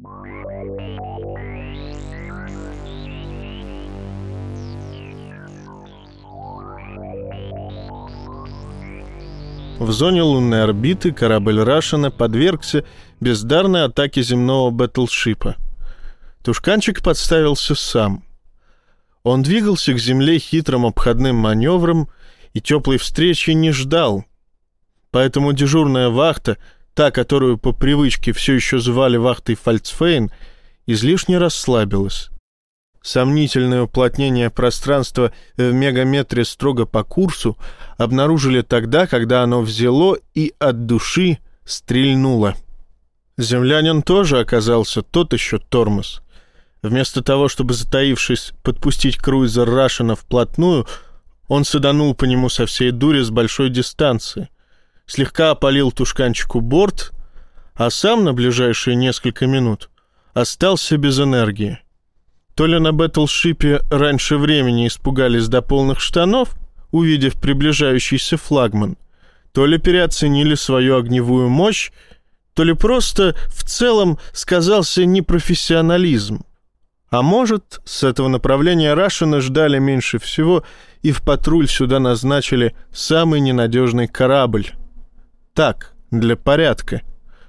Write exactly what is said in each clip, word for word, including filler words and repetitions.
В зоне лунной орбиты корабль Рашена подвергся бездарной атаке земного бэтлшипа. Тушканчик подставился сам. Он двигался к Земле хитрым обходным маневром и теплой встречи не ждал. Поэтому дежурная вахта, та, которую по привычке все еще звали вахтой Фальцфейн, излишне расслабилась. Сомнительное уплотнение пространства в мегаметре строго по курсу обнаружили тогда, когда оно взяло и от души стрельнуло. Землянин тоже оказался тот еще тормоз. Вместо того, чтобы, затаившись, подпустить круизер Рашена вплотную, он саданул по нему со всей дури с большой дистанции, слегка опалил тушканчику борт, а сам на ближайшие несколько минут остался без энергии. То ли на бэтлшипе раньше времени испугались до полных штанов, увидев приближающийся флагман, то ли переоценили свою огневую мощь, то ли просто в целом сказался непрофессионализм. А может, с этого направления Рашена ждали меньше всего и в патруль сюда назначили самый ненадежный корабль. Так, для порядка.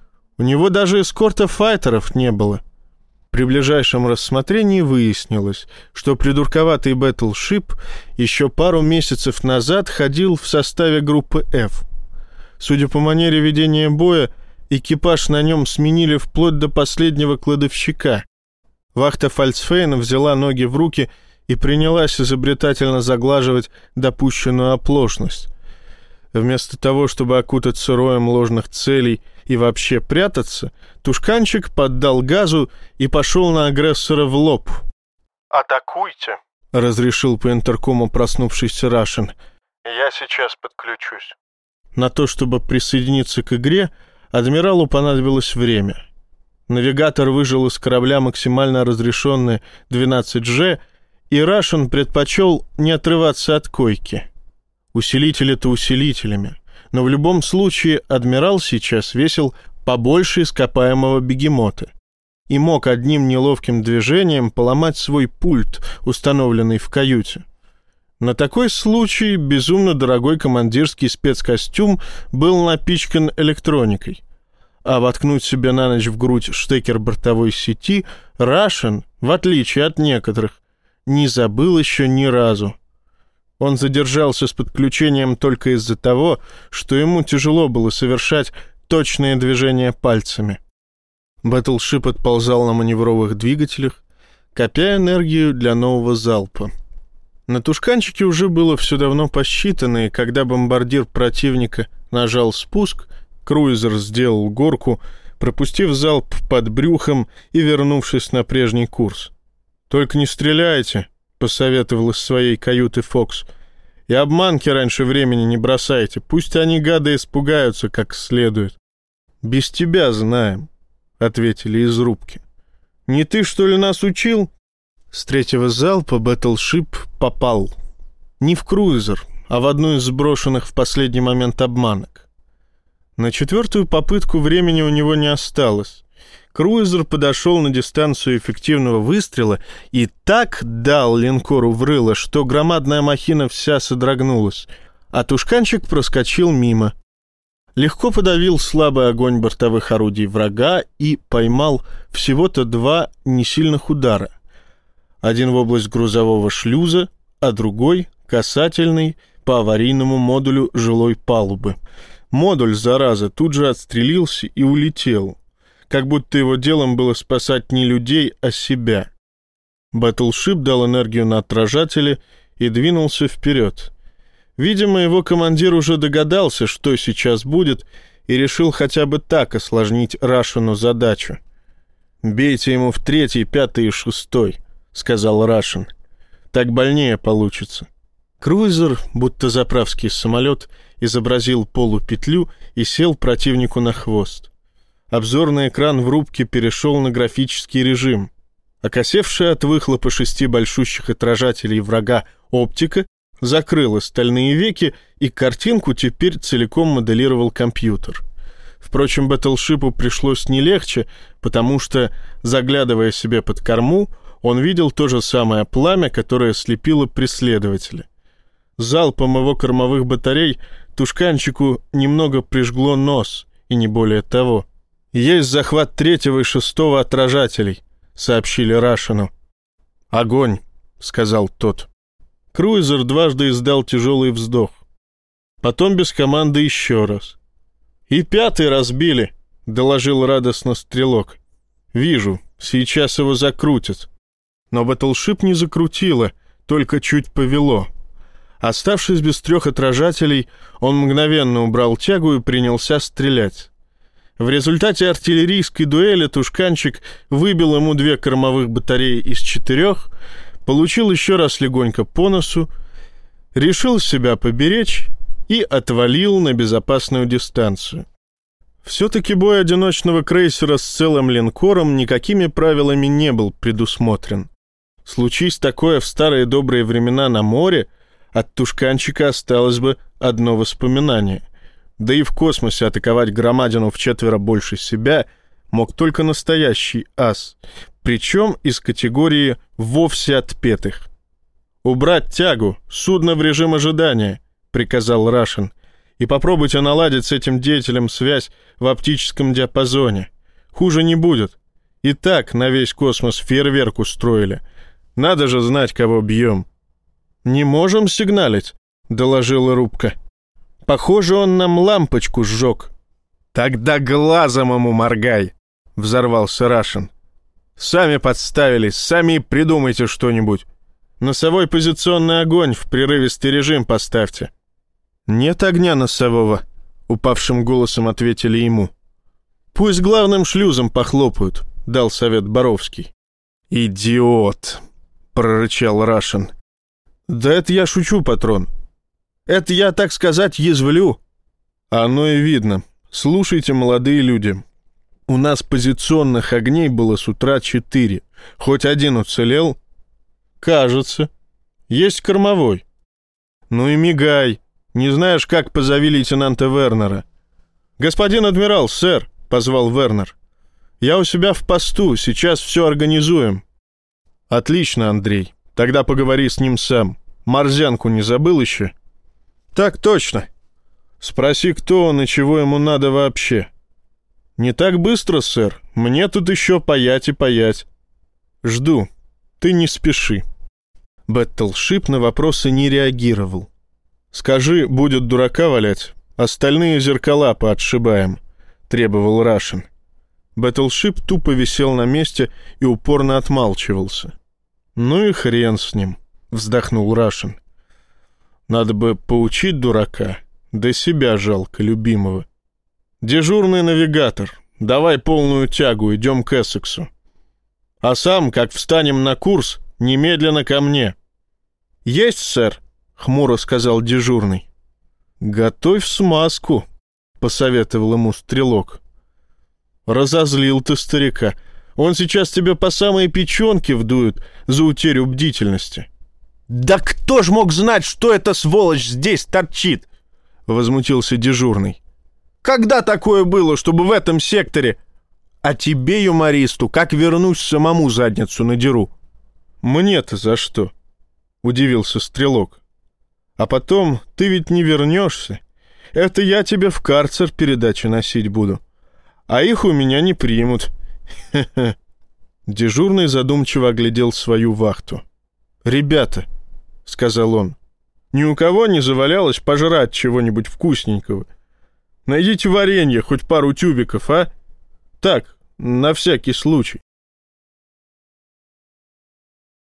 У него даже эскорта файтеров не было. При ближайшем рассмотрении выяснилось, что придурковатый бэтлшип еще пару месяцев назад ходил в составе группы F. Судя по манере ведения боя, экипаж на нем сменили вплоть до последнего кладовщика. Вахта Фальцфейна взяла ноги в руки и принялась изобретательно заглаживать допущенную оплошность. Вместо того, чтобы окутаться роем ложных целей и вообще прятаться, Тушканчик поддал газу и пошел на агрессора в лоб. «Атакуйте», — разрешил по интеркому проснувшийся Рашен. «Я сейчас подключусь». На то, чтобы присоединиться к игре, адмиралу понадобилось время. Навигатор выжил из корабля максимально разрешенное двенадцать джи, и Рашен предпочел не отрываться от койки. Усилители-то усилителями, но в любом случае адмирал сейчас весил побольше ископаемого бегемота и мог одним неловким движением поломать свой пульт, установленный в каюте. На такой случай безумно дорогой командирский спецкостюм был напичкан электроникой, а воткнуть себе на ночь в грудь штекер бортовой сети Рашен, в отличие от некоторых, не забыл еще ни разу. Он задержался с подключением только из-за того, что ему тяжело было совершать точные движения пальцами. Бэтлшип отползал на маневровых двигателях, копя энергию для нового залпа. На Тушканчике уже было все давно посчитано, и когда бомбардир противника нажал спуск, круизер сделал горку, пропустив залп под брюхом и вернувшись на прежний курс. «Только не стреляйте», — посоветовал из своей каюты Фокс. «И обманки раньше времени не бросайте, пусть они, гады, испугаются как следует». «Без тебя знаем», — ответили из рубки. «Не ты, что ли, нас учил?» С третьего залпа бэтлшип попал. Не в круизер, а в одну из сброшенных в последний момент обманок. На четвертую попытку времени у него не осталось. Круизер подошел на дистанцию эффективного выстрела и так дал линкору в рыло, что громадная махина вся содрогнулась, а Тушканчик проскочил мимо. Легко подавил слабый огонь бортовых орудий врага и поймал всего-то два несильных удара. Один в область грузового шлюза, а другой — касательный по аварийному модулю жилой палубы. Модуль, зараза, тут же отстрелился и улетел, как будто его делом было спасать не людей, а себя. Бэтлшип дал энергию на отражатели и двинулся вперед. Видимо, его командир уже догадался, что сейчас будет, и решил хотя бы так осложнить Рашену задачу. «Бейте ему в третий, пятый и шестой», — сказал Рашен. «Так больнее получится». Круизер, будто заправский самолет, изобразил полупетлю и сел противнику на хвост. Обзорный экран в рубке перешел на графический режим. Окосевшая от выхлопа шести большущих отражателей врага оптика закрыла стальные веки, и картинку теперь целиком моделировал компьютер. Впрочем, Бэтлшипу пришлось не легче, потому что, заглядывая себе под корму, он видел то же самое пламя, которое слепило преследователя. Залпом его кормовых батарей тушканчику немного прижгло нос, и не более того. «Есть захват третьего и шестого отражателей», — сообщили Рашину. «Огонь», — сказал тот. Круизер дважды издал тяжелый вздох. Потом без команды еще раз. «И пятый разбили», — доложил радостно стрелок. «Вижу, сейчас его закрутят». Но Бэтлшип не закрутило, только чуть повело. Оставшись без трех отражателей, он мгновенно убрал тягу и принялся стрелять. В результате артиллерийской дуэли тушканчик выбил ему две кормовых батареи из четырех, получил еще раз легонько по носу, решил себя поберечь и отвалил на безопасную дистанцию. Все-таки бой одиночного крейсера с целым линкором никакими правилами не был предусмотрен. Случись такое в старые добрые времена на море, от тушканчика осталось бы одно воспоминание. Да и в космосе атаковать громадину вчетверо больше себя мог только настоящий ас, причем из категории вовсе отпетых. «Убрать тягу, судно в режим ожидания», — приказал Рашин, «и попробуйте наладить с этим деятелем связь в оптическом диапазоне. Хуже не будет. И так на весь космос фейерверк устроили. Надо же знать, кого бьем». «Не можем сигналить», — доложила рубка. «Похоже, он нам лампочку сжег». «Тогда глазом ему моргай», — взорвался Рашин. «Сами подставились, сами придумайте что-нибудь. Носовой позиционный огонь в прерывистый режим поставьте». «Нет огня носового», — упавшим голосом ответили ему. «Пусть главным шлюзом похлопают», — дал совет Боровский. «Идиот», — прорычал Рашин. «Да это я шучу, патрон. Это я, так сказать, язвлю». «Оно и видно. Слушайте, молодые люди. У нас позиционных огней было с утра четыре. Хоть один уцелел?» «Кажется. Есть кормовой». «Ну и мигай. Не знаешь, как, позови лейтенанта Вернера». «Господин адмирал, сэр», — позвал Вернер. «Я у себя в посту. Сейчас все организуем». «Отлично, Андрей. Тогда поговори с ним сам. Морзянку не забыл еще?» «Так точно. Спроси, кто он и чего ему надо вообще». «Не так быстро, сэр. Мне тут еще паять и паять». «Жду. Ты не спеши». Бэтлшип на вопросы не реагировал. «Скажи, будет дурака валять, остальные зеркала поотшибаем», — требовал Рашин. Бэтлшип тупо висел на месте и упорно отмалчивался. «Ну и хрен с ним», — вздохнул Рашин. «Надо бы поучить дурака, да себя жалко, любимого. Дежурный навигатор, давай полную тягу, идем к Эссексу. А сам, как встанем на курс, немедленно ко мне». «Есть, сэр», — хмуро сказал дежурный. «Готовь смазку», — посоветовал ему стрелок. «Разозлил ты старика. Он сейчас тебя по самой печенке вдует за утерю бдительности». «Да кто ж мог знать, что эта сволочь здесь торчит?» — возмутился дежурный. «Когда такое было, чтобы в этом секторе...» «А тебе, юмористу, как вернусь, самому задницу надеру». «Мне-то за что?» — удивился стрелок. «А потом ты ведь не вернешься. Это я тебе в карцер передачи носить буду. А их у меня не примут». Хе-хе. Дежурный задумчиво оглядел свою вахту. «Ребята», — сказал он, — «ни у кого не завалялось пожрать чего-нибудь вкусненького? Найдите варенье, хоть пару тюбиков, а? Так, на всякий случай».